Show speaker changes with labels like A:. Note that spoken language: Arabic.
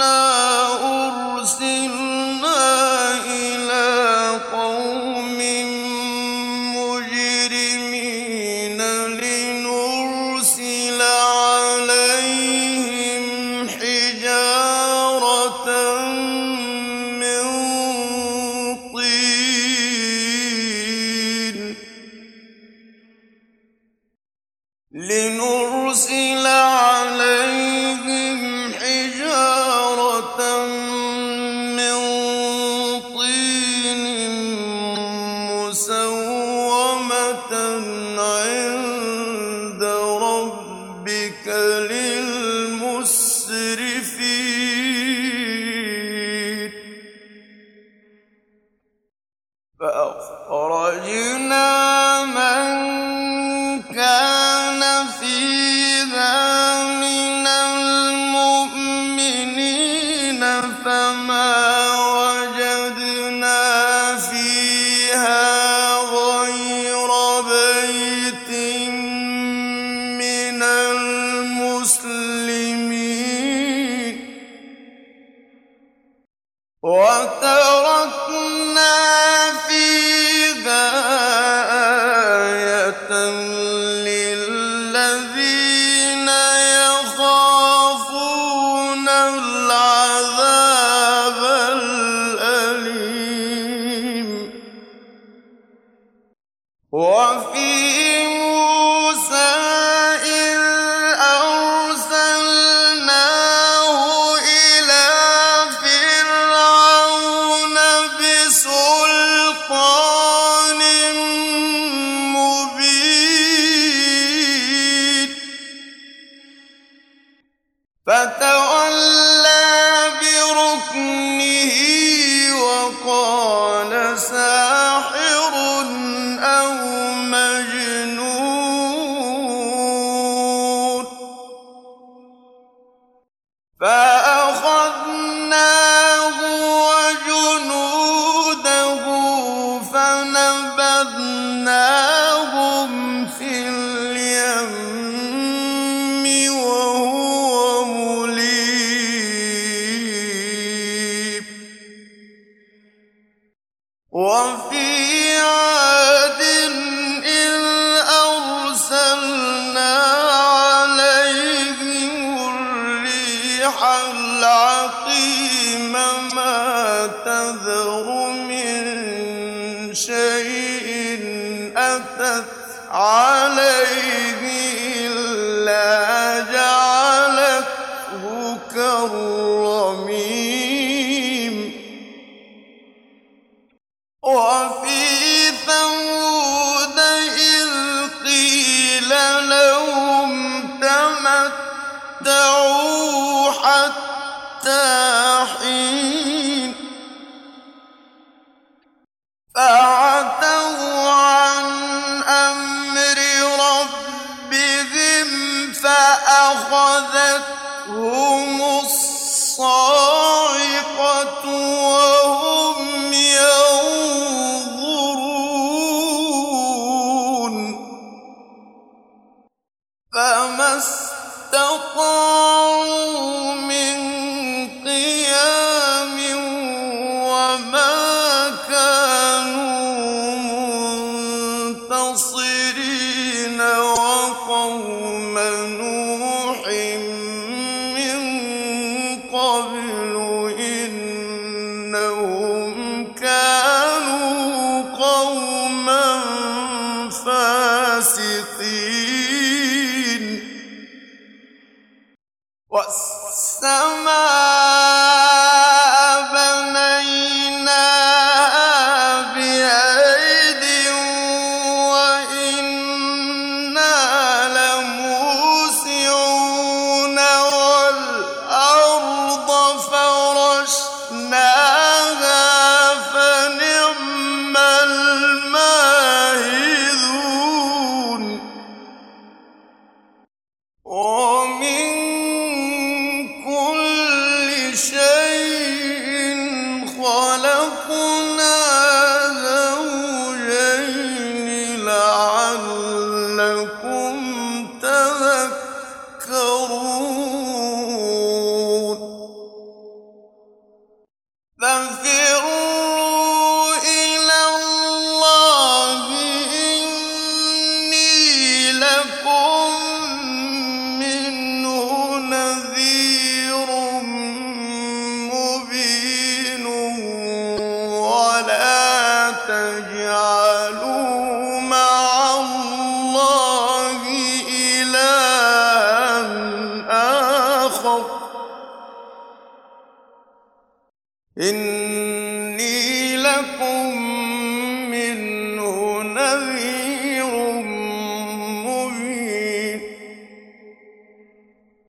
A: أرسلنا إلى قوم مجرمين لنرسل عليهم حجارة من طين مسومة عند ربك للمسرفين فأخرجنا من كان فيها من المؤمنين فما وجدنا فيها غير بيت من المسلمين وتركنا فيها آية للذين يخافون العذاب الأليم وفي موسى إذ أرسلناه إلى فرعون بسلطان مبين فتولى بركنه وقال ساحر أو مجنون فأخذناه وجنوده فنبذناهم في اليم وهو مليم وفي عاد إذ أرسلنا عليهم الريح العقيم ما تذر من شيء أتت عليه إلا جعلته كالرميم وفي ثمود إذ قيل لهم تمتعوا حتى حين فعتوا عن أمر ربهم فأخذتهم الصاعقة وهم ينظرون فما استطاعوا من قيام وما كانوا منتصرين وقوم نوح من قبل إنهم كانوا قوما فاسقين والسماء بنيناها بأيد وإنا لموسعون والأرض وسقر